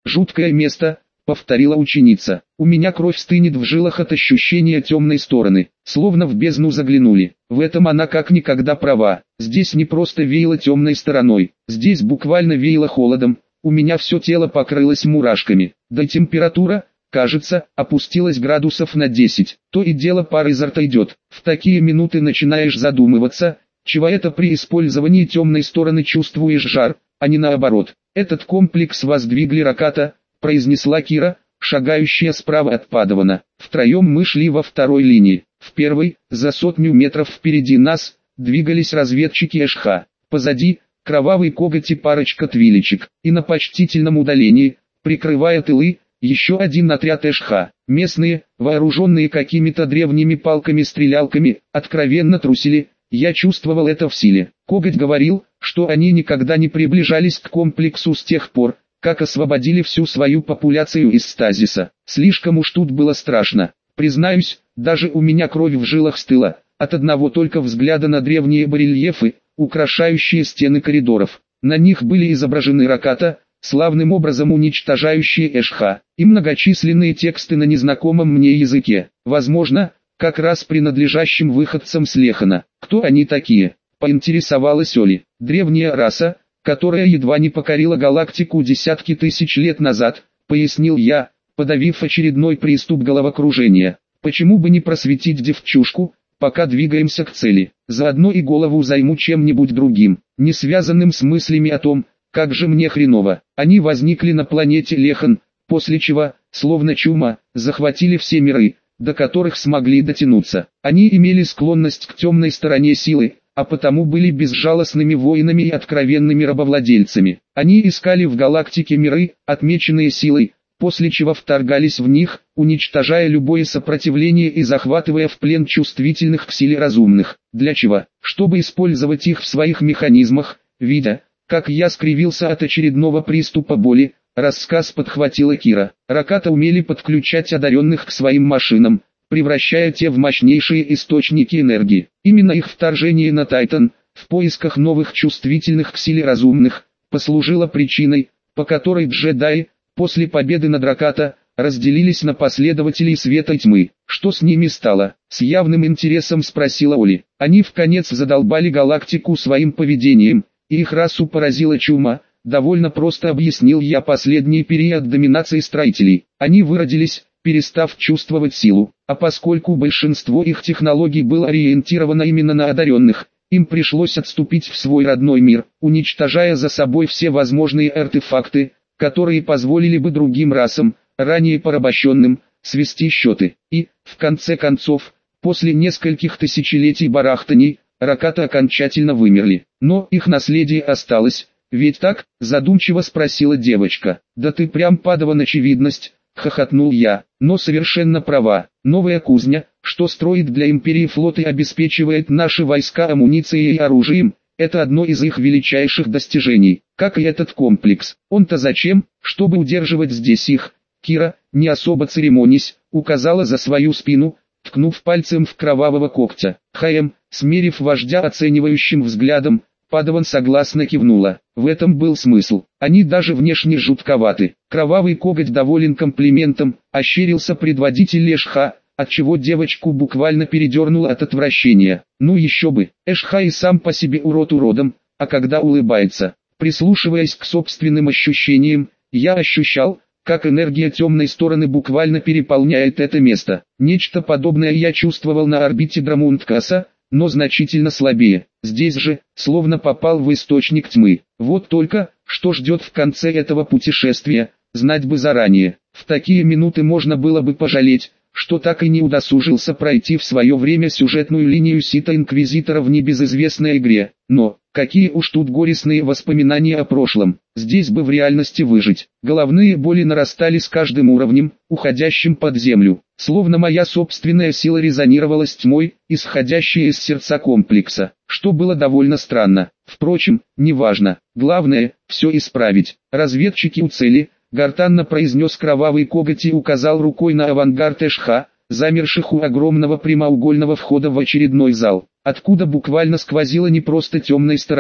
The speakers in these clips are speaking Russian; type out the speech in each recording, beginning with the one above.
«Жуткое место», — повторила ученица. «У меня кровь стынет в жилах от ощущения темной стороны, словно в бездну заглянули». В этом она как никогда права. Здесь не просто веяло темной стороной, здесь буквально веяло холодом. У меня все тело покрылось мурашками, да и температура, кажется, опустилась градусов на 10. То и дело пар изо рта идет. В такие минуты начинаешь задумываться, чего это при использовании темной стороны чувствуешь жар, а не наоборот. «Этот комплекс воздвигли Раката», — произнесла Кира, шагающая справа от Падавана. Втроем мы шли во второй линии. В первой, за 100 метров впереди нас, двигались разведчики Эшха. Позади, кровавый коготь и парочка твиличек. И на почтительном удалении, прикрывая тылы, еще один отряд Эшха. Местные, вооруженные какими-то древними палками-стрелялками, откровенно трусили. Я чувствовал это в силе. Коготь говорил, что они никогда не приближались к комплексу с тех пор, как освободили всю свою популяцию из стазиса. Слишком уж тут было страшно. Признаюсь, даже у меня кровь в жилах стыла, от одного только взгляда на древние барельефы, украшающие стены коридоров. На них были изображены Раката, славным образом уничтожающие Эшха, и многочисленные тексты на незнакомом мне языке. Возможно, как раз принадлежащим выходцам с Лехана. Кто они такие? Поинтересовалась Оли. Древняя раса, которая едва не покорила галактику десятки тысяч лет назад, пояснил я, подавив очередной приступ головокружения. Почему бы не просветить девчушку, пока двигаемся к цели? Заодно и голову займу чем-нибудь другим, не связанным с мыслями о том, как же мне хреново. Они возникли на планете Лехан, после чего, словно чума, захватили все миры, до которых смогли дотянуться. Они имели склонность к темной стороне силы, а потому были безжалостными воинами и откровенными рабовладельцами. Они искали в галактике миры, отмеченные силой, после чего вторгались в них, уничтожая любое сопротивление и захватывая в плен чувствительных к силе разумных. Для чего? Чтобы использовать их в своих механизмах, видя, как я скривился от очередного приступа боли. Рассказ подхватила Кира. Раката умели подключать одаренных к своим машинам, превращая те в мощнейшие источники энергии. Именно их вторжение на Тайтан, в поисках новых чувствительных к силе разумных, послужило причиной, по которой джедаи, после победы над Раката, разделились на последователей света и тьмы. Что с ними стало? С явным интересом спросила Оли. Они вконец задолбали галактику своим поведением, и их расу поразила чума. Довольно просто объяснил я последний период доминации строителей. Они выродились, перестав чувствовать силу, а поскольку большинство их технологий было ориентировано именно на одаренных, им пришлось отступить в свой родной мир, уничтожая за собой все возможные артефакты, которые позволили бы другим расам, ранее порабощенным, свести счеты. И, в конце концов, после нескольких тысячелетий барахтаний, Раката окончательно вымерли. Но их наследие осталось. «Ведь так?» – задумчиво спросила девочка. «Да ты прям Падаван очевидность», – хохотнул я. «Но совершенно права. Новая кузня, что строит для империи флот и обеспечивает наши войска амуницией и оружием, это одно из их величайших достижений. Как и этот комплекс. Он-то зачем? Чтобы удерживать здесь их». Кира, не особо церемонясь, указала за свою спину, ткнув пальцем в кровавого когтя. Смерив вождя оценивающим взглядом, Падаван согласно кивнула. В этом был смысл. Они даже внешне жутковаты. Кровавый коготь доволен комплиментом, ощерился предводитель Эшха, отчего девочку буквально передернуло от отвращения. Ну еще бы, Эшха и сам по себе урод уродом, а когда улыбается. Прислушиваясь к собственным ощущениям, я ощущал, как энергия темной стороны буквально переполняет это место. Нечто подобное я чувствовал на орбите Драмунткаса, но значительно слабее. Здесь же, словно попал в источник тьмы. Вот только, что ждет в конце этого путешествия, знать бы заранее. В такие минуты можно было бы пожалеть, что так и не удосужился пройти в свое время сюжетную линию Сита-Инквизитора в небезызвестной игре. Но, какие уж тут горестные воспоминания о прошлом. Здесь бы в реальности выжить. Головные боли нарастали с каждым уровнем, уходящим под землю. Словно моя собственная сила резонировала с тьмой, исходящей из сердца комплекса, что было довольно странно. Впрочем, неважно. Главное, все исправить. Разведчики у цели, гортанно произнес кровавый коготь и указал рукой на авангард Эшха, замерших у огромного прямоугольного входа в очередной зал, откуда буквально сквозило не просто темной стороной,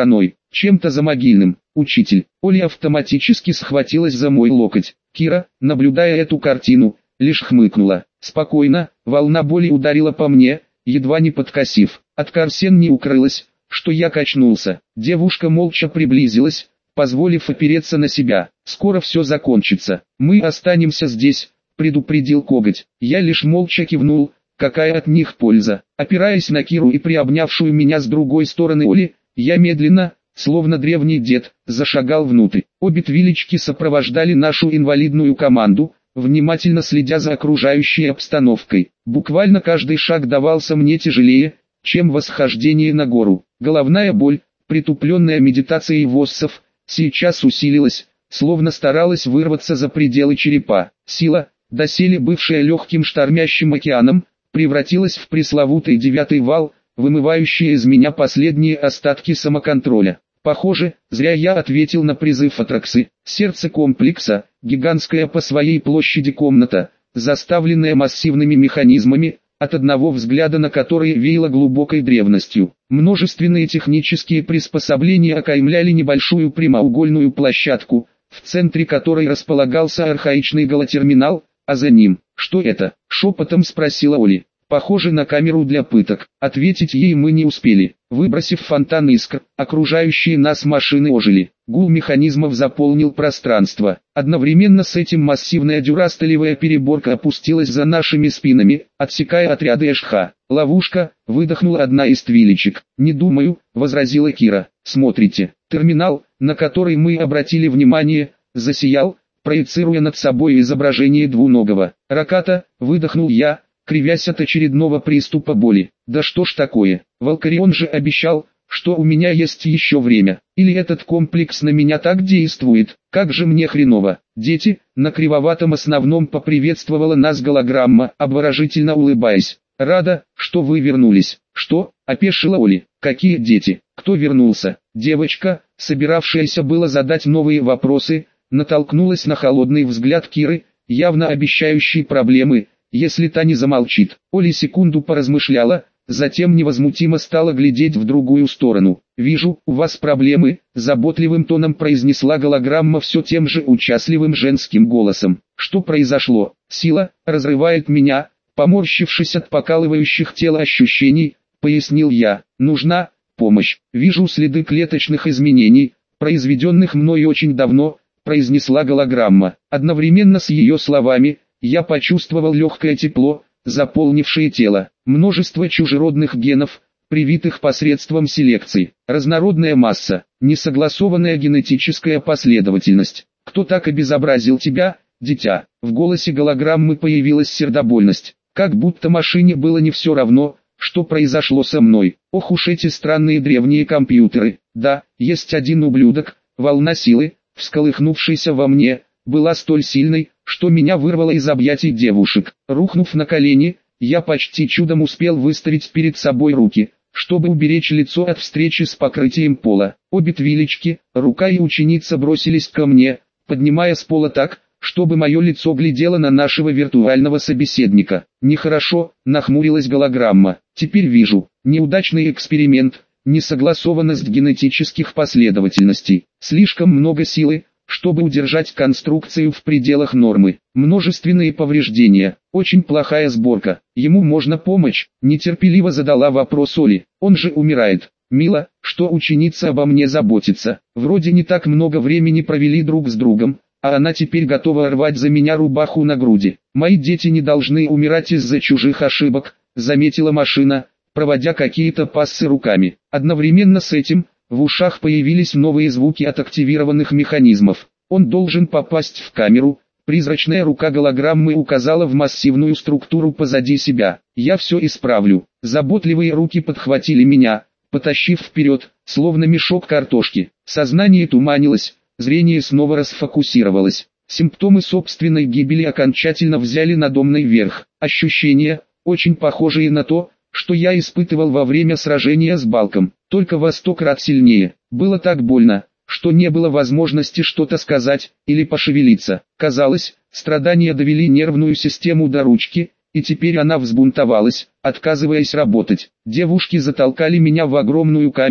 чем-то замогильным. Учитель. Оля автоматически схватилась за мой локоть. Кира, наблюдая эту картину, лишь хмыкнула. Спокойно, волна боли ударила по мне, едва не подкосив. От Карсен не укрылась, что я качнулся. Девушка молча приблизилась, позволив опереться на себя. «Скоро все закончится. Мы останемся здесь», — предупредил коготь. Я лишь молча кивнул. Какая от них польза? Опираясь на Киру и приобнявшую меня с другой стороны Оли, я медленно, словно древний дед, зашагал внутрь. Обе твилечки сопровождали нашу инвалидную команду, внимательно следя за окружающей обстановкой. Буквально каждый шаг давался мне тяжелее, чем восхождение на гору. Головная боль, притупленная медитацией воссов, сейчас усилилась, словно старалась вырваться за пределы черепа. Сила, доселе бывшая легким штормящим океаном, превратилась в пресловутый 9-й вал, вымывающий из меня последние остатки самоконтроля. Похоже, зря я ответил на призыв Атраксы. Сердце комплекса, гигантская по своей площади комната, заставленная массивными механизмами, от одного взгляда на которые веяло глубокой древностью. Множественные технические приспособления окаймляли небольшую прямоугольную площадку, в центре которой располагался архаичный голотерминал, а за ним, что это? Шепотом спросила Оли. Похоже на камеру для пыток. Ответить ей мы не успели. Выбросив фонтан искр, окружающие нас машины ожили. Гул механизмов заполнил пространство. Одновременно с этим массивная дюрасталевая переборка опустилась за нашими спинами, отсекая отряды ЭШХ. «Ловушка», — выдохнула одна из твилечек. «Не думаю», — возразила Кира. «Смотрите». Терминал, на который мы обратили внимание, засиял, проецируя над собой изображение двуногого. «Раката», — выдохнул я, кривясь от очередного приступа боли. «Да что ж такое? Валкарион же обещал, что у меня есть еще время. Или этот комплекс на меня так действует? Как же мне хреново». «Дети», — на кривоватом основном поприветствовала нас голограмма, обворожительно улыбаясь. «Рада, что вы вернулись». «Что?» — опешила Оли. «Какие дети? Кто вернулся?» Девочка, собиравшаяся было задать новые вопросы, натолкнулась на холодный взгляд Киры, явно обещающий проблемы, если та не замолчит. Оля секунду поразмышляла, затем невозмутимо стала глядеть в другую сторону. «Вижу, у вас проблемы», — заботливым тоном произнесла голограмма все тем же участливым женским голосом. «Что произошло? Сила разрывает меня», — поморщившись от покалывающих тело ощущений, пояснил я. «Нужна помощь. Вижу следы клеточных изменений, произведенных мной очень давно», — произнесла голограмма. Одновременно с ее словами, я почувствовал легкое тепло, заполнившее тело. Множество чужеродных генов, привитых посредством селекции. Разнородная масса, несогласованная генетическая последовательность. «Кто так обезобразил тебя, дитя?» В голосе голограммы появилась сердобольность. Как будто машине было не все равно, что произошло со мной. Ох уж эти странные древние компьютеры. Да, есть один ублюдок. Волна силы, всколыхнувшейся во мне, была столь сильной, что меня вырвало из объятий девушек. Рухнув на колени, я почти чудом успел выставить перед собой руки, чтобы уберечь лицо от встречи с покрытием пола. Обе твилечки, рука и ученица бросились ко мне, поднимая с пола так, чтобы мое лицо глядело на нашего виртуального собеседника. «Нехорошо», — нахмурилась голограмма. «Теперь вижу. Неудачный эксперимент, несогласованность генетических последовательностей, слишком много силы, чтобы удержать конструкцию в пределах нормы. Множественные повреждения, очень плохая сборка. Ему можно помочь?» Нетерпеливо задала вопрос Оли. «Он же умирает». «Мило, что ученица обо мне заботится. Вроде не так много времени провели друг с другом, а она теперь готова рвать за меня рубаху на груди. Мои дети не должны умирать из-за чужих ошибок», заметила машина, проводя какие-то пассы руками. Одновременно с этим, в ушах появились новые звуки от активированных механизмов. «Он должен попасть в камеру», призрачная рука голограммы указала в массивную структуру позади себя. «Я все исправлю». Заботливые руки подхватили меня, потащив вперед, словно мешок картошки. Сознание туманилось, зрение снова расфокусировалось. Симптомы собственной гибели окончательно взяли надо мной верх. Ощущения, очень похожие на то, что я испытывал во время сражения с Балком, только во 100 крат сильнее. Было так больно, что не было возможности что-то сказать или пошевелиться. Казалось, страдания довели нервную систему до ручки, и теперь она взбунтовалась, отказываясь работать. Девушки затолкали меня в огромную камеру,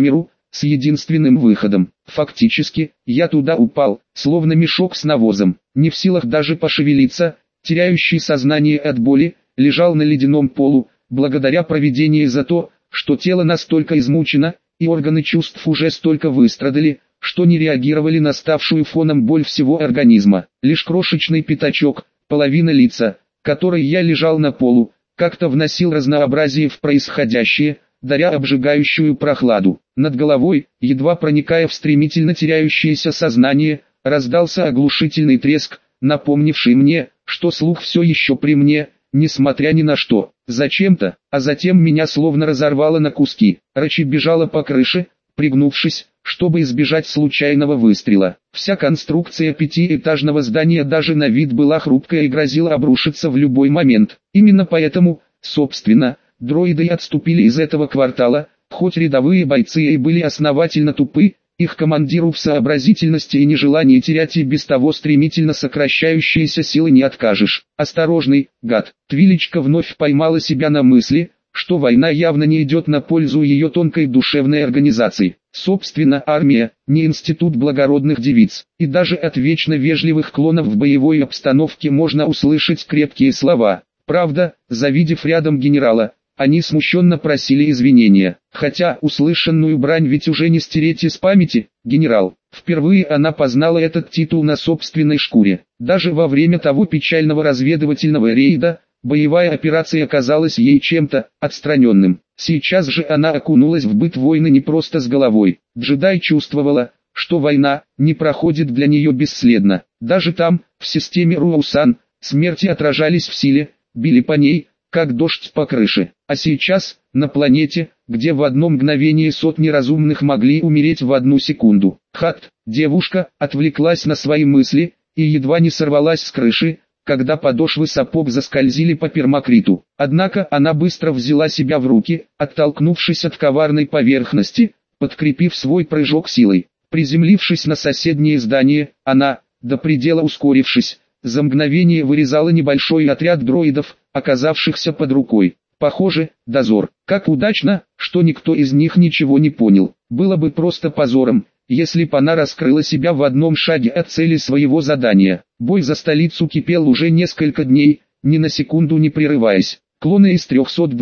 с единственным выходом. Фактически, я туда упал, словно мешок с навозом, не в силах даже пошевелиться, теряющий сознание от боли, лежал на ледяном полу, благодаря провидению за то, что тело настолько измучено, и органы чувств уже столько выстрадали, что не реагировали на ставшую фоном боль всего организма. Лишь крошечный пятачок, половина лица, которой я лежал на полу, как-то вносил разнообразие в происходящее, даря обжигающую прохладу. Над головой, едва проникая в стремительно теряющееся сознание, раздался оглушительный треск, напомнивший мне, что слух все еще при мне, несмотря ни на что. Зачем-то, а затем меня словно разорвало на куски. Рачи бежала по крыше, пригнувшись, чтобы избежать случайного выстрела. Вся конструкция пятиэтажного здания даже на вид была хрупкая и грозила обрушиться в любой момент. Именно поэтому, собственно, дроиды и отступили из этого квартала, хоть рядовые бойцы и были основательно тупы, их командиру в сообразительности и нежелании терять и без того стремительно сокращающиеся силы не откажешь. Осторожный, гад. Твилечка вновь поймала себя на мысли, что война явно не идет на пользу ее тонкой душевной организации. Собственно, армия, не институт благородных девиц, и даже от вечно вежливых клонов в боевой обстановке можно услышать крепкие слова. Правда, завидев рядом генерала, они смущенно просили извинения, хотя услышанную брань ведь уже не стереть из памяти. Генерал. Впервые она познала этот титул на собственной шкуре. Даже во время того печального разведывательного рейда, боевая операция казалась ей чем-то отстраненным. Сейчас же она окунулась в быт войны не просто с головой. Джедай чувствовала, что война не проходит для нее бесследно. Даже там, в системе Руаусан, смерти отражались в силе, били по ней, как дождь по крыше. А сейчас, на планете, где в одно мгновение сотни разумных могли умереть в одну секунду. Хат, девушка, отвлеклась на свои мысли, и едва не сорвалась с крыши, когда подошвы сапог заскользили по пермакриту. Однако она быстро взяла себя в руки, оттолкнувшись от коварной поверхности, подкрепив свой прыжок силой. Приземлившись на соседнее здание, она, до предела ускорившись, за мгновение вырезала небольшой отряд дроидов, оказавшихся под рукой. Похоже, дозор. Как удачно, что никто из них ничего не понял. Было бы просто позором, если б она раскрыла себя в одном шаге от цели своего задания. Бой за столицу кипел уже несколько дней, ни на секунду не прерываясь. Клоны из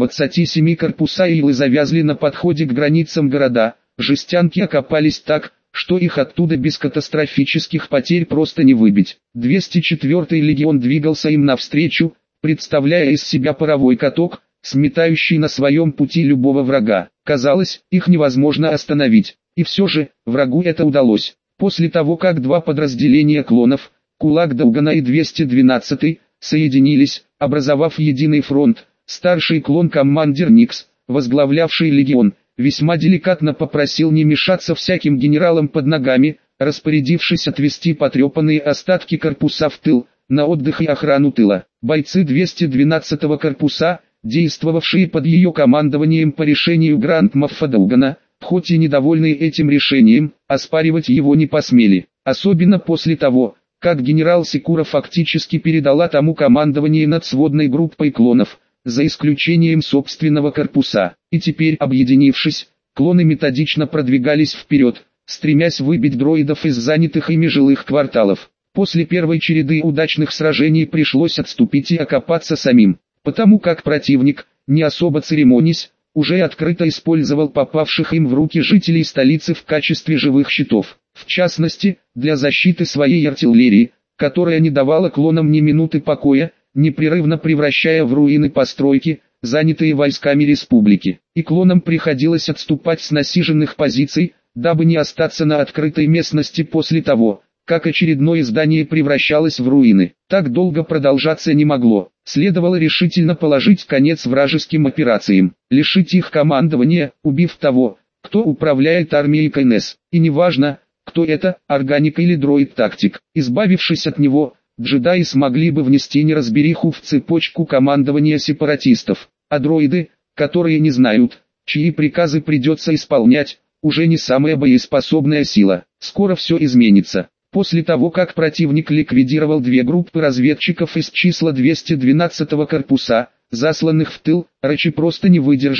327 корпуса Илы завязли на подходе к границам города, жестянки окопались так, что их оттуда без катастрофических потерь просто не выбить. 204-й легион двигался им навстречу, представляя из себя паровой каток, сметающий на своем пути любого врага. Казалось, их невозможно остановить. И все же, врагу это удалось. После того, как два подразделения клонов, Кулак Даугана и 212-й, соединились, образовав единый фронт, старший клон-командир Никс, возглавлявший легион, весьма деликатно попросил не мешаться всяким генералам под ногами, распорядившись отвести потрепанные остатки корпуса в тыл, на отдых и охрану тыла. Бойцы 212-го корпуса, действовавшие под ее командованием по решению Гранд-Моффа Даугана, хоть и недовольные этим решением, оспаривать его не посмели. Особенно после того, как генерал Секура фактически передала тому командование над сводной группой клонов, за исключением собственного корпуса. И теперь, объединившись, клоны методично продвигались вперед, стремясь выбить дроидов из занятых ими жилых кварталов. После первой череды удачных сражений пришлось отступить и окопаться самим, потому как противник, не особо церемонясь, уже открыто использовал попавших им в руки жителей столицы в качестве живых щитов. В частности, для защиты своей артиллерии, которая не давала клонам ни минуты покоя, непрерывно превращая в руины постройки, занятые войсками республики. И клонам приходилось отступать с насиженных позиций, дабы не остаться на открытой местности после того, как очередное здание превращалось в руины. Так долго продолжаться не могло. Следовало решительно положить конец вражеским операциям, лишить их командования, убив того, кто управляет армией КНС. И неважно, кто это, органик или дроид-тактик. Избавившись от него, джедаи смогли бы внести неразбериху в цепочку командования сепаратистов. А дроиды, которые не знают, чьи приказы придется исполнять, уже не самая боеспособная сила. Скоро все изменится. После того, как противник ликвидировал две группы разведчиков из числа 212-го корпуса, засланных в тыл, Рачи просто не выдержала,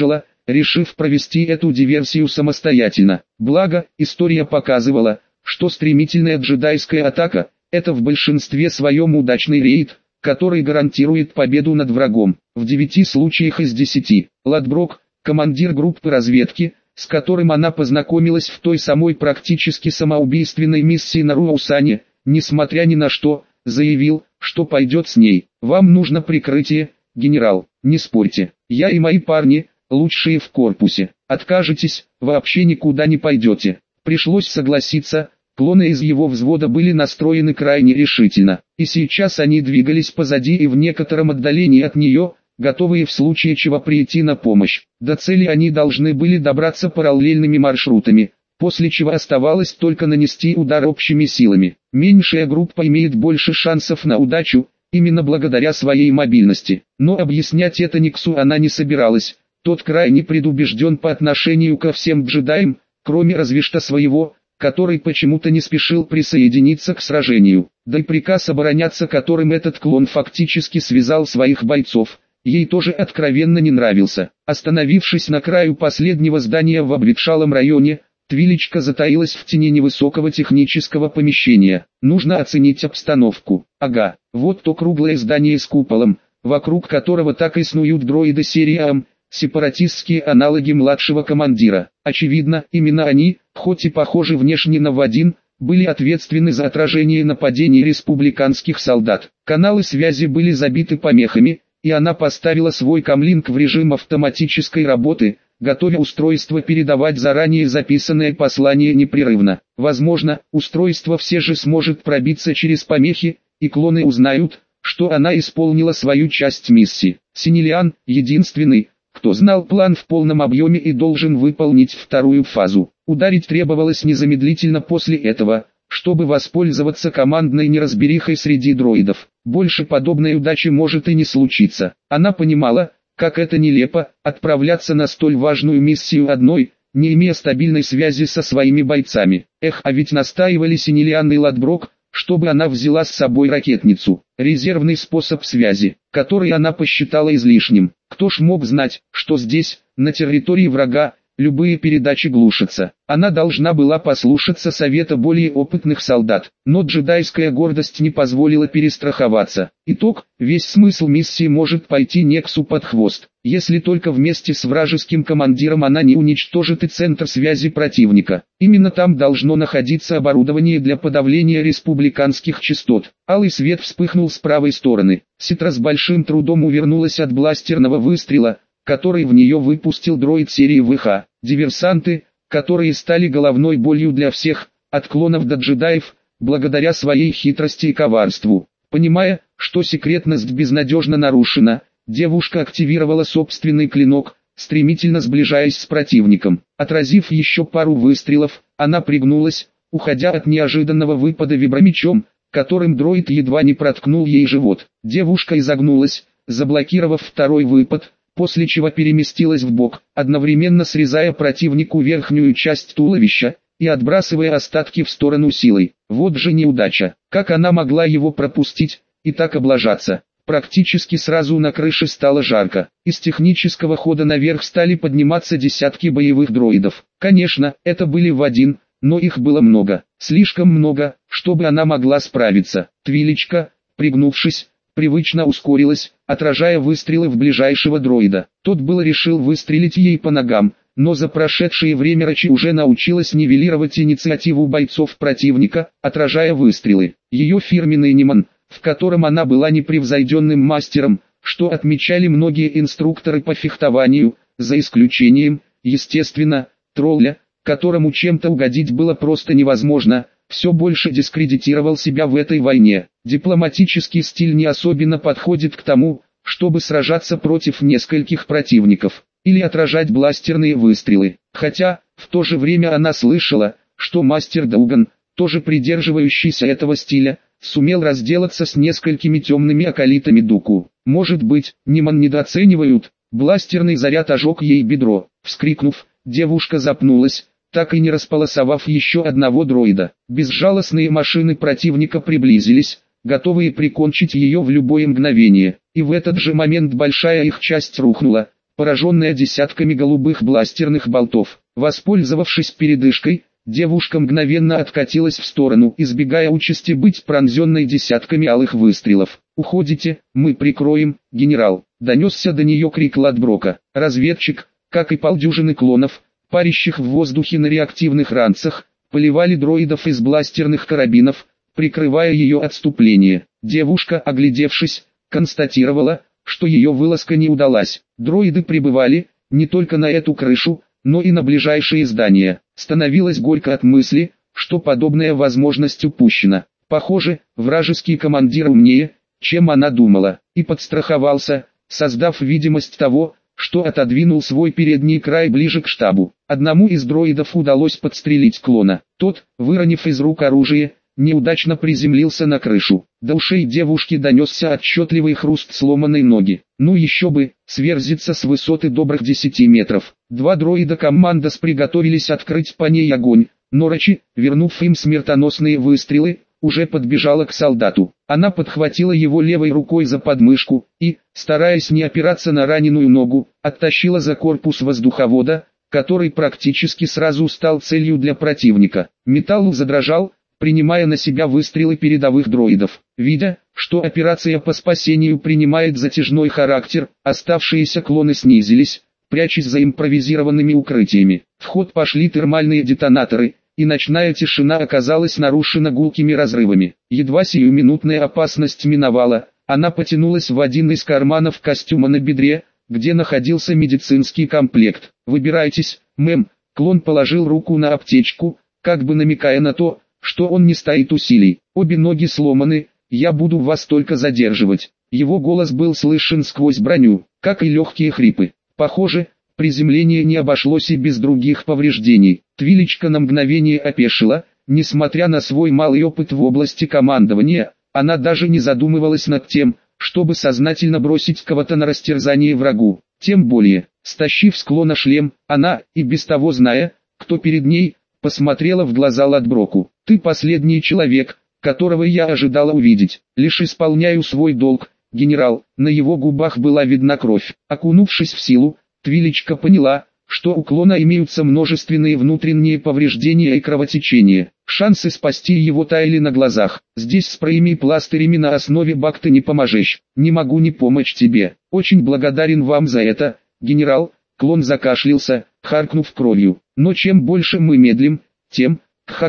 решив провести эту диверсию самостоятельно. Благо, история показывала, что стремительная джедайская атака – это в большинстве своем удачный рейд, который гарантирует победу над врагом. В 9 случаях из 10 Ладброк, командир группы разведки, с которым она познакомилась в той самой практически самоубийственной миссии на Руаусане, несмотря ни на что, заявил, что пойдет с ней. «Вам нужно прикрытие, генерал, не спорьте. Я и мои парни, лучшие в корпусе. Откажетесь, вообще никуда не пойдете». Пришлось согласиться. Клоны из его взвода были настроены крайне решительно, и сейчас они двигались позади и в некотором отдалении от нее, готовые в случае чего прийти на помощь. До цели они должны были добраться параллельными маршрутами, после чего оставалось только нанести удар общими силами. Меньшая группа имеет больше шансов на удачу, именно благодаря своей мобильности. Но объяснять это Никсу она не собиралась, тот крайне предубежден по отношению ко всем джедаям, кроме разве что своего, который почему-то не спешил присоединиться к сражению. Да и приказ обороняться, которым этот клон фактически связал своих бойцов, ей тоже откровенно не нравился. Остановившись на краю последнего здания в обветшалом районе, Твилечка затаилась в тени невысокого технического помещения. Нужно оценить обстановку. Ага, вот то круглое здание с куполом, вокруг которого так и снуют дроиды серии АМ, сепаратистские аналоги младшего командира. Очевидно, именно они, хоть и похожи внешне на В1, были ответственны за отражение нападений республиканских солдат. Каналы связи были забиты помехами, и она поставила свой комлинк в режим автоматической работы, готовя устройство передавать заранее записанное послание непрерывно. Возможно, устройство все же сможет пробиться через помехи, и клоны узнают, что она исполнила свою часть миссии. Синилиан, единственный, кто знал план в полном объеме и должен выполнить вторую фазу. Ударить требовалось незамедлительно после этого, чтобы воспользоваться командной неразберихой среди дроидов. Больше подобной удачи может и не случиться. Она понимала, как это нелепо, отправляться на столь важную миссию одной, не имея стабильной связи со своими бойцами. А ведь настаивали Синилиан и Ладброк, чтобы она взяла с собой ракетницу, резервный способ связи, который она посчитала излишним. Кто ж мог знать, что здесь, на территории врага, любые передачи глушатся. Она должна была послушаться совета более опытных солдат, но джедайская гордость не позволила перестраховаться. Итог: весь смысл миссии может пойти Нексу под хвост, если только вместе с вражеским командиром она не уничтожит и центр связи противника. Именно там должно находиться оборудование для подавления республиканских частот. Алый свет вспыхнул с правой стороны. Ситра с большим трудом увернулась от бластерного выстрела, который в нее выпустил дроид серии ВХ. Диверсанты, которые стали головной болью для всех, от клонов до джедаев, благодаря своей хитрости и коварству. Понимая, что секретность безнадежно нарушена, девушка активировала собственный клинок, стремительно сближаясь с противником. Отразив еще пару выстрелов, она пригнулась, уходя от неожиданного выпада вибромечом, которым дроид едва не проткнул ей живот. Девушка изогнулась, заблокировав второй выпад, после чего переместилась вбок, одновременно срезая противнику верхнюю часть туловища и отбрасывая остатки в сторону силой. Вот же неудача. Как она могла его пропустить и так облажаться? Практически сразу на крыше стало жарко. Из технического хода наверх стали подниматься десятки боевых дроидов. Конечно, это были В1, но их было много. Слишком много, чтобы она могла справиться. Твилечка, пригнувшись, привычно ускорилась, отражая выстрелы в ближайшего дроида. Тот было решил выстрелить ей по ногам, но за прошедшее время Рачи уже научилась нивелировать инициативу бойцов противника, отражая выстрелы. Ее фирменный Ниман, в котором она была непревзойденным мастером, что отмечали многие инструкторы по фехтованию, за исключением, естественно, тролля, которому чем-то угодить было просто невозможно, все больше дискредитировал себя в этой войне. Дипломатический стиль не особенно подходит к тому, чтобы сражаться против нескольких противников, или отражать бластерные выстрелы. Хотя, в то же время она слышала, что мастер Дауган, тоже придерживающийся этого стиля, сумел разделаться с несколькими темными акалитами Дуку. Может быть, Ниман недооценивают? Бластерный заряд ожег ей бедро. Вскрикнув, девушка запнулась, так и не располосовав еще одного дроида. Безжалостные машины противника приблизились, готовые прикончить ее в любое мгновение. И в этот же момент большая их часть рухнула, пораженная десятками голубых бластерных болтов. Воспользовавшись передышкой, девушка мгновенно откатилась в сторону, избегая участи быть пронзенной десятками алых выстрелов. «Уходите, мы прикроем, генерал!» — донесся до нее крик Ладброка. Разведчик, как и полдюжины клонов, парящих в воздухе на реактивных ранцах, поливали дроидов из бластерных карабинов, прикрывая ее отступление. Девушка, оглядевшись, констатировала, что ее вылазка не удалась. Дроиды прибывали не только на эту крышу, но и на ближайшие здания. Становилось горько от мысли, что подобная возможность упущена. Похоже, вражеский командир умнее, чем она думала, и подстраховался, создав видимость того, что отодвинул свой передний край ближе к штабу. Одному из дроидов удалось подстрелить клона. Тот, выронив из рук оружие, неудачно приземлился на крышу. До ушей девушки донесся отчетливый хруст сломанной ноги. Ну еще бы, сверзиться с высоты добрых 10 метров. Два дроида командос приготовились открыть по ней огонь, но Рачи, вернув им смертоносные выстрелы, уже подбежала к солдату. Она подхватила его левой рукой за подмышку и, стараясь не опираться на раненую ногу, оттащила за корпус воздуховода, который практически сразу стал целью для противника. Металл задрожал, принимая на себя выстрелы передовых дроидов. Видя, что операция по спасению принимает затяжной характер, оставшиеся клоны снизились, прячась за импровизированными укрытиями. В ход пошли термальные детонаторы, и ночная тишина оказалась нарушена гулкими разрывами. Едва сиюминутная опасность миновала, она потянулась в один из карманов костюма на бедре, где находился медицинский комплект. «Выбирайтесь, мэм». Клон положил руку на аптечку, как бы намекая на то, что он не стоит усилий. «Обе ноги сломаны, я буду вас только задерживать». Его голос был слышен сквозь броню, как и легкие хрипы. Похоже, приземление не обошлось и без других повреждений. Твилечка на мгновение опешила, несмотря на свой малый опыт в области командования, она даже не задумывалась над тем, чтобы сознательно бросить кого-то на растерзание врагу. Тем более, стащив с клона шлем, она, и без того зная, кто перед ней, посмотрела в глаза Ладброку. «Ты последний человек, которого я ожидала увидеть. Лишь исполняю свой долг, генерал». На его губах была видна кровь. Окунувшись в силу, Твилечка поняла, что у клона имеются множественные внутренние повреждения и кровотечения. Шансы спасти его таяли на глазах. «Здесь спреями и пластырями на основе бакты не поможешь. Не могу не помочь тебе. Очень благодарен вам за это, генерал». Клон закашлялся, харкнув кровью. «Но чем больше мы медлим, тем,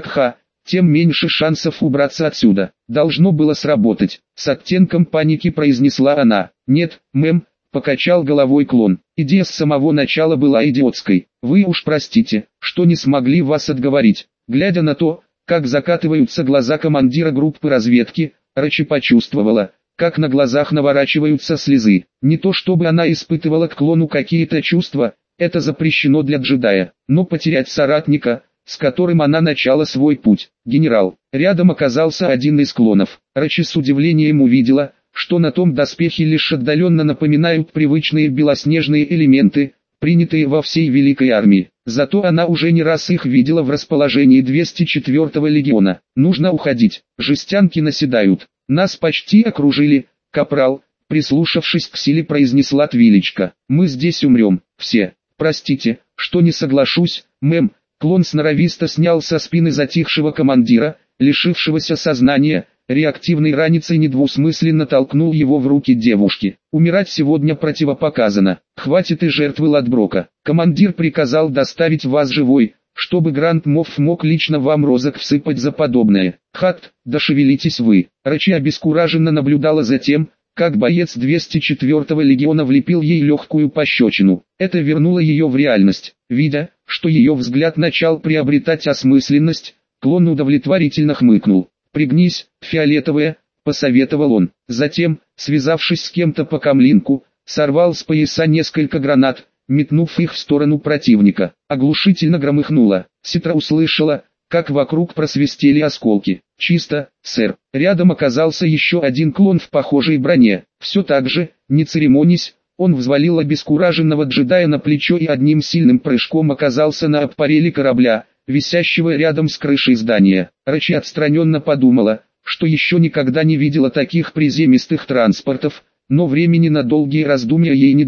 тем меньше шансов убраться отсюда. Должно было сработать», — с оттенком паники произнесла она. «Нет, мэм», — покачал головой клон. «Идея с самого начала была идиотской. Вы уж простите, что не смогли вас отговорить». Глядя на то, как закатываются глаза командира группы разведки, Рачи почувствовала, как на глазах наворачиваются слезы. Не то чтобы она испытывала к клону какие-то чувства, это запрещено для джедая, но потерять соратника, с которым она начала свой путь. «Генерал». Рядом оказался один из клонов. Рачи с удивлением увидела, что на том доспехи лишь отдаленно напоминают привычные белоснежные элементы, принятые во всей Великой Армии. Зато она уже не раз их видела в расположении 204-го легиона. «Нужно уходить, жестянки наседают. Нас почти окружили, капрал», прислушавшись к силе, произнесла Твилечка. «Мы здесь умрем, все. Простите, что не соглашусь, мэм». Клон сноровисто снял со спины затихшего командира, лишившегося сознания, реактивной раницей недвусмысленно толкнул его в руки девушки. «Умирать сегодня противопоказано. Хватит и жертвы Ладброка. Командир приказал доставить вас живой, чтобы Гранд Мофф мог лично вам розок всыпать за подобное. Хат, да шевелитесь вы». Рачи обескураженно наблюдала за тем, как боец 204-го легиона влепил ей легкую пощечину. Это вернуло ее в реальность. Видя, что ее взгляд начал приобретать осмысленность, клон удовлетворительно хмыкнул. «Пригнись, фиолетовая», — посоветовал он. Затем, связавшись с кем-то по камлинку, сорвал с пояса несколько гранат, метнув их в сторону противника. Оглушительно громыхнуло. Ситра услышала, как вокруг просвистели осколки. «Чисто, сэр». Рядом оказался еще один клон в похожей броне. Все так же, не церемонясь, он взвалил обескураженного джедая на плечо и одним сильным прыжком оказался на аппареле корабля, висящего рядом с крышей здания. Рачи отстраненно подумала, что еще никогда не видела таких приземистых транспортов, но времени на долгие раздумья ей не дали.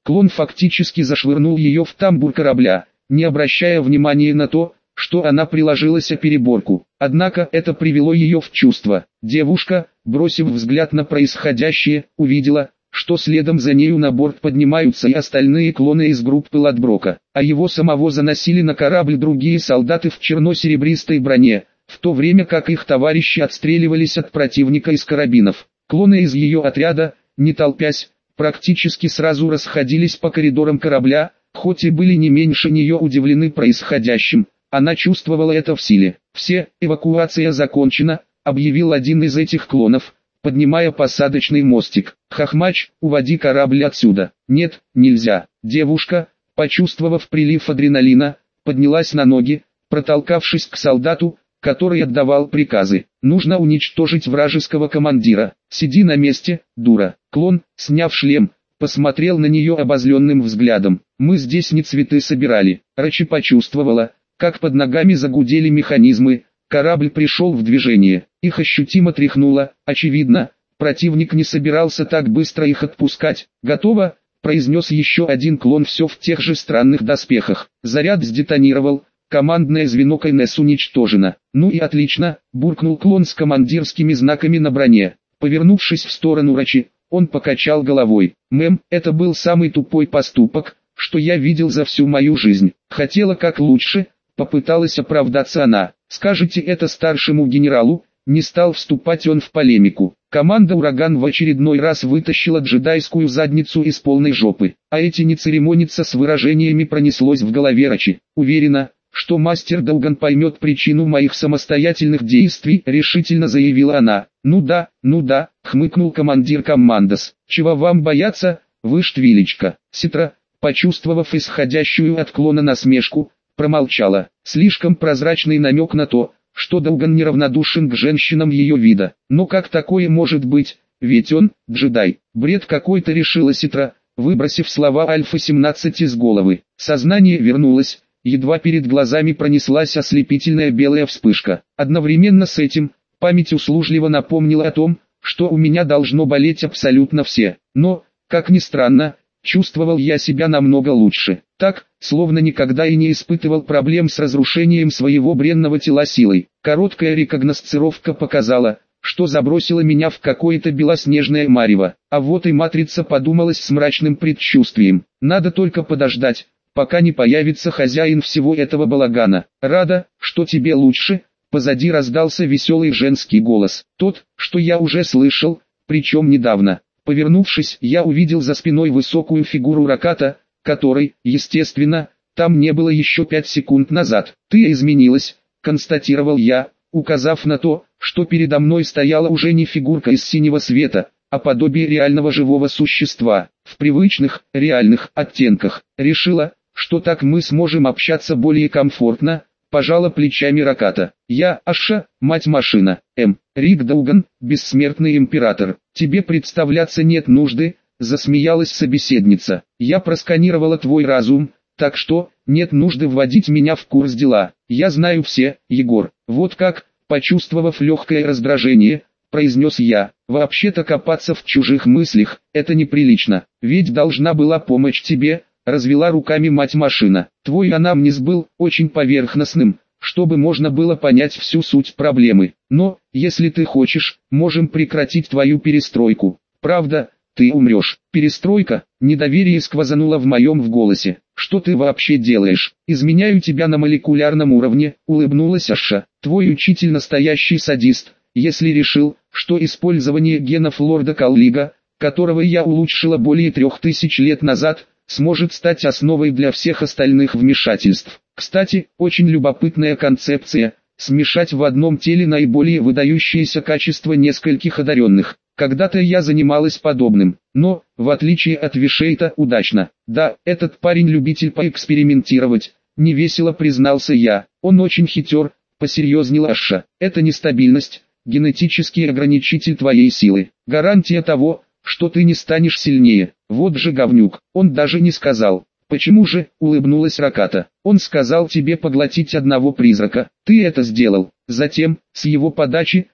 Клон фактически зашвырнул ее в тамбур корабля, не обращая внимания на то, что она приложилась о переборку. Однако это привело ее в чувство. Девушка, бросив взгляд на происходящее, увидела, что следом за нею на борт поднимаются и остальные клоны из группы Ладброка, а его самого заносили на корабль другие солдаты в черно-серебристой броне, в то время как их товарищи отстреливались от противника из карабинов. Клоны из ее отряда, не толпясь, практически сразу расходились по коридорам корабля, хоть и были не меньше нее удивлены происходящим. Она чувствовала это в силе. «Все, эвакуация закончена», — объявил один из этих клонов, поднимая посадочный мостик. «Хохмач, уводи корабль отсюда». «Нет, нельзя». Девушка, почувствовав прилив адреналина, поднялась на ноги, протолкавшись к солдату, который отдавал приказы. «Нужно уничтожить вражеского командира. Сиди на месте, дура». Клон, сняв шлем, посмотрел на нее обозленным взглядом. «Мы здесь не цветы собирали». Рачи почувствовала, как под ногами загудели механизмы, корабль пришел в движение, их ощутимо тряхнуло, очевидно, противник не собирался так быстро их отпускать. «Готово», — произнес еще один клон все в тех же странных доспехах. Заряд сдетонировал, командное звено КНС уничтожено. «Ну и отлично», — буркнул клон с командирскими знаками на броне. Повернувшись в сторону Рачи, он покачал головой. «Мэм, это был самый тупой поступок, что я видел за всю мою жизнь. Хотела как лучше». Попыталась оправдаться она. «Скажите это старшему генералу», не стал вступать он в полемику. Команда «Ураган» в очередной раз вытащила джедайскую задницу из полной жопы. А эти не церемониться с выражениями пронеслось в голове Рачи. «Уверена, что мастер Долган поймет причину моих самостоятельных действий», решительно заявила она. ну да», хмыкнул командир Коммандос. «Чего вам бояться, вы штвилечка?» Ситра, почувствовав исходящую от клона насмешку, промолчала. Слишком прозрачный намек на то, что Долган неравнодушен к женщинам ее вида. Но как такое может быть, ведь он, джедай. Бред какой-то, решила Ситра, выбросив слова Альфа-17 из головы. Сознание вернулось, едва перед глазами пронеслась ослепительная белая вспышка. Одновременно с этим, память услужливо напомнила о том, что у меня должно болеть абсолютно все. Но, как ни странно, чувствовал я себя намного лучше. Так, словно никогда и не испытывал проблем с разрушением своего бренного тела силой. Короткая рекогносцировка показала, что забросила меня в какое-то белоснежное марево. А вот и матрица подумалась с мрачным предчувствием. Надо только подождать, пока не появится хозяин всего этого балагана. «Рада, что тебе лучше», — позади раздался веселый женский голос. Тот, что я уже слышал, причем недавно. Повернувшись, я увидел за спиной высокую фигуру Раката, которой, естественно, там не было еще 5 секунд назад. «Ты изменилась», — констатировал я, указав на то, что передо мной стояла уже не фигурка из синего света, а подобие реального живого существа, в привычных, реальных оттенках. «Решила, что так мы сможем общаться более комфортно», — пожала плечами Раката. «Я Аша, мать-машина, Рик Долган, бессмертный император. Тебе представляться нет нужды», — засмеялась собеседница. «Я просканировала твой разум, так что, нет нужды вводить меня в курс дела. Я знаю все, Егор». «Вот как», — почувствовав легкое раздражение, произнес я. «Вообще-то копаться в чужих мыслях, это неприлично. Ведь должна была помочь тебе», — развела руками мать-машина. «Твой анамнез был очень поверхностным, чтобы можно было понять всю суть проблемы. Но, если ты хочешь, можем прекратить твою перестройку. Правда, ты умрешь». «Перестройка?» — недоверие сквозануло в моем голосе. «Что ты вообще делаешь?» «Изменяю тебя на молекулярном уровне», — улыбнулась Аша. «Твой учитель настоящий садист, если решил, что использование генов лорда Каллига, которого я улучшила более 3000 лет назад, сможет стать основой для всех остальных вмешательств. Кстати, очень любопытная концепция – смешать в одном теле наиболее выдающиеся качества нескольких одаренных. Когда-то я занималась подобным, но, в отличие от Вишейта, удачно. Да, этот парень любитель поэкспериментировать, невесело признался я. Он очень хитер, посерьезнела Аша. Это нестабильность, генетический ограничитель твоей силы. Гарантия того, что ты не станешь сильнее. Вот же говнюк, он даже не сказал. «Почему же?» — улыбнулась Раката. «Он сказал тебе поглотить одного призрака. Ты это сделал. Затем, с его подачи,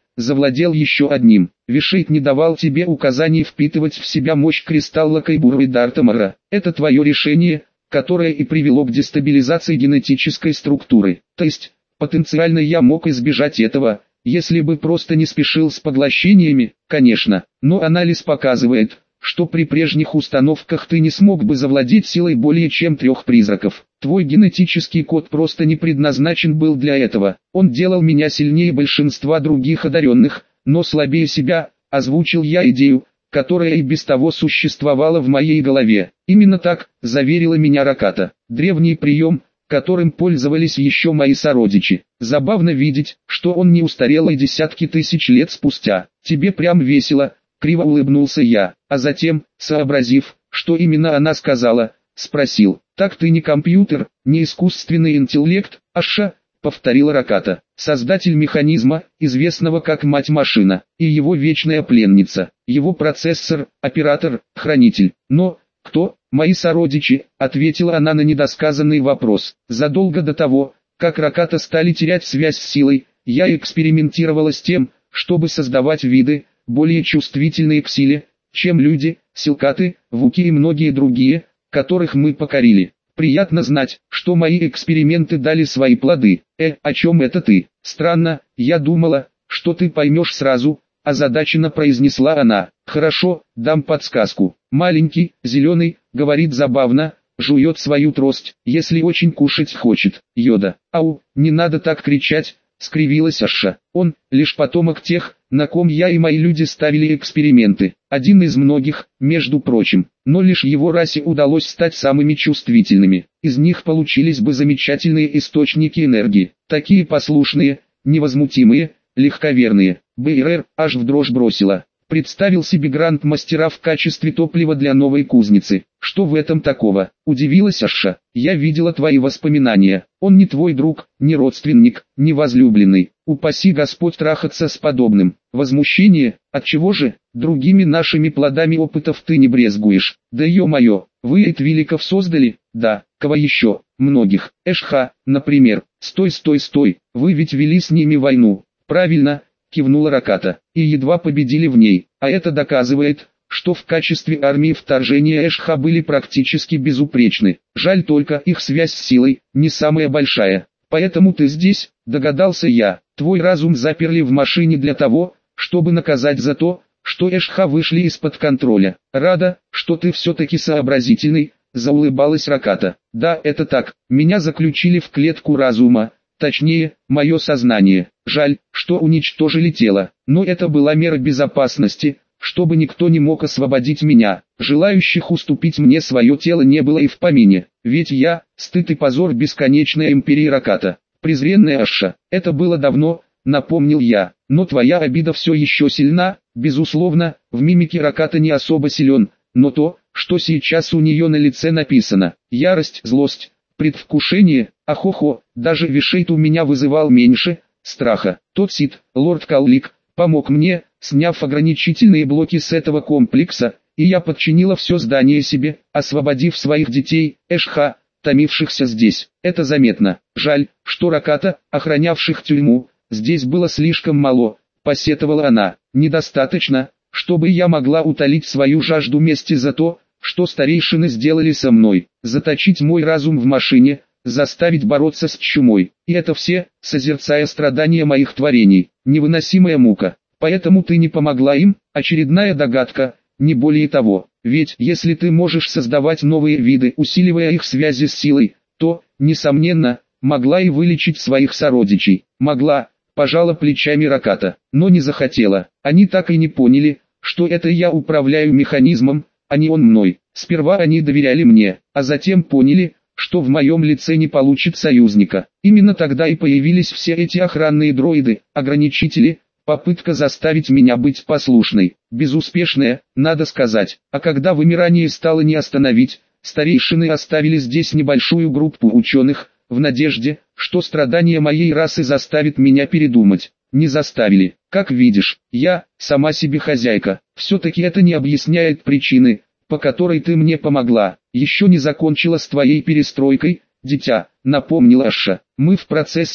завладел еще одним. Вишейт не давал тебе указаний впитывать в себя мощь кристалла Кайбуры Дартамара. Это твое решение, которое и привело к дестабилизации генетической структуры. То есть, потенциально я мог избежать этого, если бы просто не спешил с поглощениями, конечно. Но анализ показывает, что при прежних установках ты не смог бы завладеть силой более чем 3 призраков. Твой генетический код просто не предназначен был для этого. Он делал меня сильнее большинства других одаренных, но слабее себя, озвучил я идею, которая и без того существовала в моей голове. Именно так, заверила меня Раката. Древний прием, которым пользовались еще мои сородичи. Забавно видеть, что он не устарел и десятки тысяч лет спустя. Тебе прям весело. Криво улыбнулся я, а затем, сообразив, что именно она сказала, спросил: «Так ты не компьютер, не искусственный интеллект, Аша?» — повторила Раката. «Создатель механизма, известного как мать-машина, и его вечная пленница, его процессор, оператор, хранитель. Но, кто?» «Мои сородичи», — ответила она на недосказанный вопрос. «Задолго до того, как Раката стали терять связь с силой, я экспериментировала с тем, чтобы создавать виды, более чувствительные к силе, чем люди, силкаты, вуки и многие другие, которых мы покорили. Приятно знать, что мои эксперименты дали свои плоды. О чем это ты? Странно, я думала, что ты поймешь сразу», — озадаченно произнесла она. «Хорошо, дам подсказку. Маленький, зеленый, говорит забавно, жует свою трость, если очень кушать хочет. Йода». «Ау, не надо так кричать», — скривилась Аша. «Он лишь потомок тех, на ком я и мои люди ставили эксперименты. Один из многих, между прочим. Но лишь его расе удалось стать самыми чувствительными. Из них получились бы замечательные источники энергии. Такие послушные, невозмутимые, легковерные». БРР аж в дрожь бросила. Представил себе гранд-мастера в качестве топлива для новой кузницы. «Что в этом такого?» — удивилась Аша. «Я видела твои воспоминания. Он не твой друг, не родственник, не возлюбленный. Упаси Господь трахаться с подобным». Возмущение: «Отчего же, другими нашими плодами опытов ты не брезгуешь?» «Да ё-моё, вы Эйтвиликов создали?» «Да, кого еще?» «Многих. Эшха, например». «Стой, вы ведь вели с ними войну». «Правильно», — кивнула Раката, — «и едва победили в ней, а это доказывает, что в качестве армии вторжения Эшха были практически безупречны. Жаль только их связь с силой, не самая большая. Поэтому ты здесь», — догадался я. «Твой разум заперли в машине для того, чтобы наказать за то, что Эшха вышли из-под контроля. Рада, что ты все-таки сообразительный», — заулыбалась Раката. «Да, это так, меня заключили в клетку разума. Точнее, мое сознание. Жаль, что уничтожили тело, но это была мера безопасности, чтобы никто не мог освободить меня. Желающих уступить мне свое тело не было и в помине, ведь я — стыд и позор бесконечной империи Раката. Презренная Аша, это было давно», — напомнил я, — «но твоя обида все еще сильна». Безусловно, в мимике Раката не особо силен, но то, что сейчас у нее на лице написано: ярость, злость, предвкушение, ахохо, даже Вишейт у меня вызывал меньше страха. Тот Сид, лорд Каллик, помог мне, сняв ограничительные блоки с этого комплекса, и я подчинила все здание себе, освободив своих детей, Эшха, томившихся здесь. Это заметно. Жаль, что Раката, охранявших тюрьму, здесь было слишком мало, посетовала она. Недостаточно, чтобы я могла утолить свою жажду мести за то, что старейшины сделали со мной, заточить мой разум в машине, заставить бороться с чумой. И это все, созерцая страдания моих творений, невыносимая мука. Поэтому ты не помогла им, очередная догадка, не более того. Ведь если ты можешь создавать новые виды, усиливая их связи с силой, то, несомненно, могла и вылечить своих сородичей. Могла, пожала плечами Раката, но не захотела. Они так и не поняли, что это я управляю механизмом, а не он мной. Сперва они доверяли мне, а затем поняли, что в моем лице не получит союзника. Именно тогда и появились все эти охранные дроиды, ограничители, попытка заставить меня быть послушной. Безуспешная, надо сказать. А когда вымирание стало не остановить, старейшины оставили здесь небольшую группу ученых, в надежде, что страдания моей расы заставят меня передумать. Не заставили. Как видишь, я, сама себе хозяйка. Все-таки это не объясняет причины, по которой ты мне помогла. Еще не закончила с твоей перестройкой, дитя, напомнила Аша. Мы в процессе,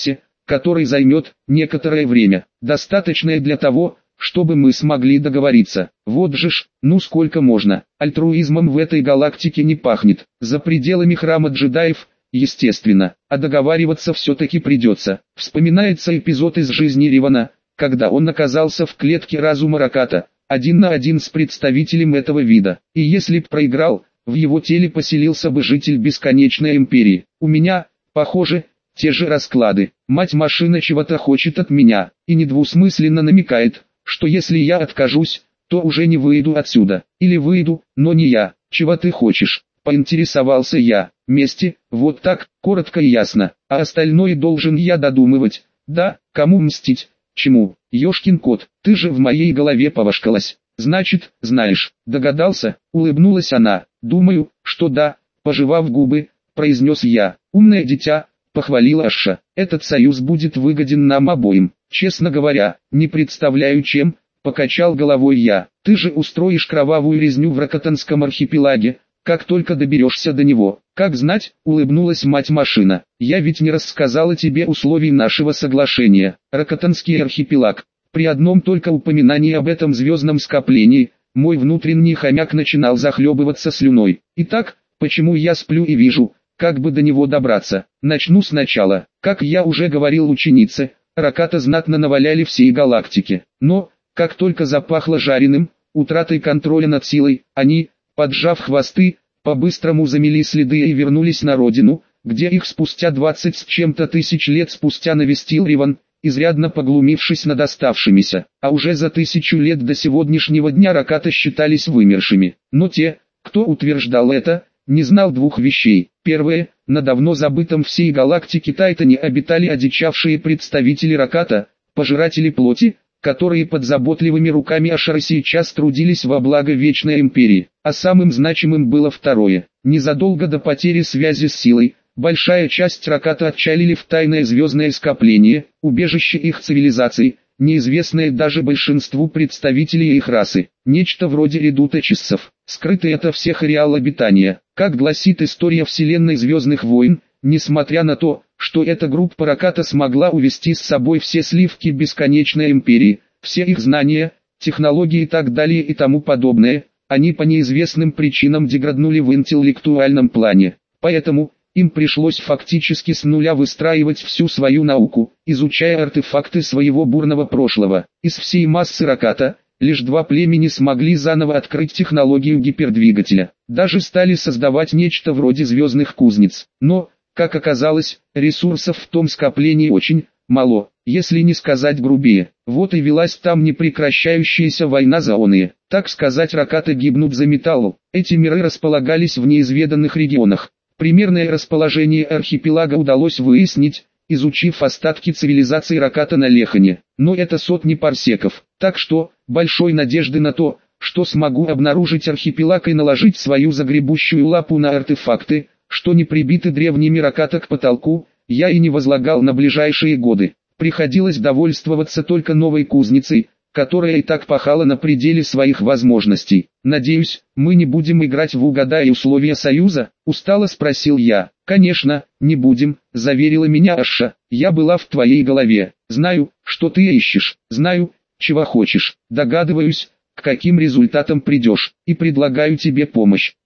который займет некоторое время, достаточное для того, чтобы мы смогли договориться. Вот же ж, ну сколько можно, альтруизмом в этой галактике не пахнет, за пределами храма джедаев, естественно, а договариваться все-таки придется. Вспоминается эпизод из жизни Ривана, когда он оказался в клетке разума Раката, один на один с представителем этого вида, и если б проиграл, в его теле поселился бы житель бесконечной империи. У меня, похоже, те же расклады. Мать-машина чего-то хочет от меня, и недвусмысленно намекает, что если я откажусь, то уже не выйду отсюда. Или выйду, но не я. Чего ты хочешь? Поинтересовался я. Мести, вот так, коротко и ясно. А остальное должен я додумывать. Да, кому мстить? Чему? Ёшкин кот, ты же в моей голове повошкалась. Значит, знаешь. Догадался? Улыбнулась она. Думаю, что да, пожевав губы, произнес я. Умное дитя, похвалила Аша. Этот союз будет выгоден нам обоим. Честно говоря, не представляю чем, покачал головой я. Ты же устроишь кровавую резню в Ракатанском архипелаге, как только доберешься до него. Как знать, улыбнулась мать-машина. Я ведь не рассказала тебе условий нашего соглашения. Ракатанский архипелаг. При одном только упоминании об этом звездном скоплении, мой внутренний хомяк начинал захлебываться слюной. Итак, почему я сплю и вижу, как бы до него добраться? Начну сначала. Как я уже говорил ученице, Раката знатно наваляли всей галактике. Но, как только запахло жареным, утратой контроля над силой, они, поджав хвосты, по-быстрому замели следы и вернулись на родину, где их спустя 20 с чем-то тысяч лет спустя навестил Риван, изрядно поглумившись над оставшимися. А уже за 1000 лет до сегодняшнего дня Раката считались вымершими. Но те, кто утверждал это, не знал двух вещей. Первое, на давно забытом всей галактике Тайтане обитали одичавшие представители Раката, пожиратели плоти, которые под заботливыми руками Ашара сейчас трудились во благо Вечной Империи. А самым значимым было второе. Незадолго до потери связи с силой, большая часть Раката отчалили в тайное звездное скопление, убежище их цивилизаций, неизвестное даже большинству представителей их расы. Нечто вроде редута часов, скрытое ото всех ареал обитания. Как гласит история вселенной Звездных войн, несмотря на то, что эта группа Раката смогла увести с собой все сливки Бесконечной Империи, все их знания, технологии и так далее и тому подобное, они по неизвестным причинам деграднули в интеллектуальном плане. Поэтому, им пришлось фактически с нуля выстраивать всю свою науку, изучая артефакты своего бурного прошлого. Из всей массы Раката, лишь 2 племени смогли заново открыть технологию гипердвигателя. Даже стали создавать нечто вроде звездных кузнец. Но, как оказалось, ресурсов в том скоплении очень мало, если не сказать грубее. Вот и велась там непрекращающаяся война за оные. Так сказать, Ракаты гибнут за металл. Эти миры располагались в неизведанных регионах. Примерное расположение архипелага удалось выяснить, изучив остатки цивилизации Раката на Лехане. Но это сотни парсеков. Так что, большой надежды на то, что смогу обнаружить архипелаг и наложить свою загребущую лапу на артефакты, что не прибиты древними Раката к потолку, я и не возлагал на ближайшие годы. Приходилось довольствоваться только новой кузницей, которая и так пахала на пределе своих возможностей. «Надеюсь, мы не будем играть в угадай условия союза?» – устало спросил я. «Конечно, не будем», – заверила меня Аша. «Я была в твоей голове. Знаю, что ты ищешь. Знаю, чего хочешь. Догадываюсь, к каким результатам придешь. И предлагаю тебе помощь.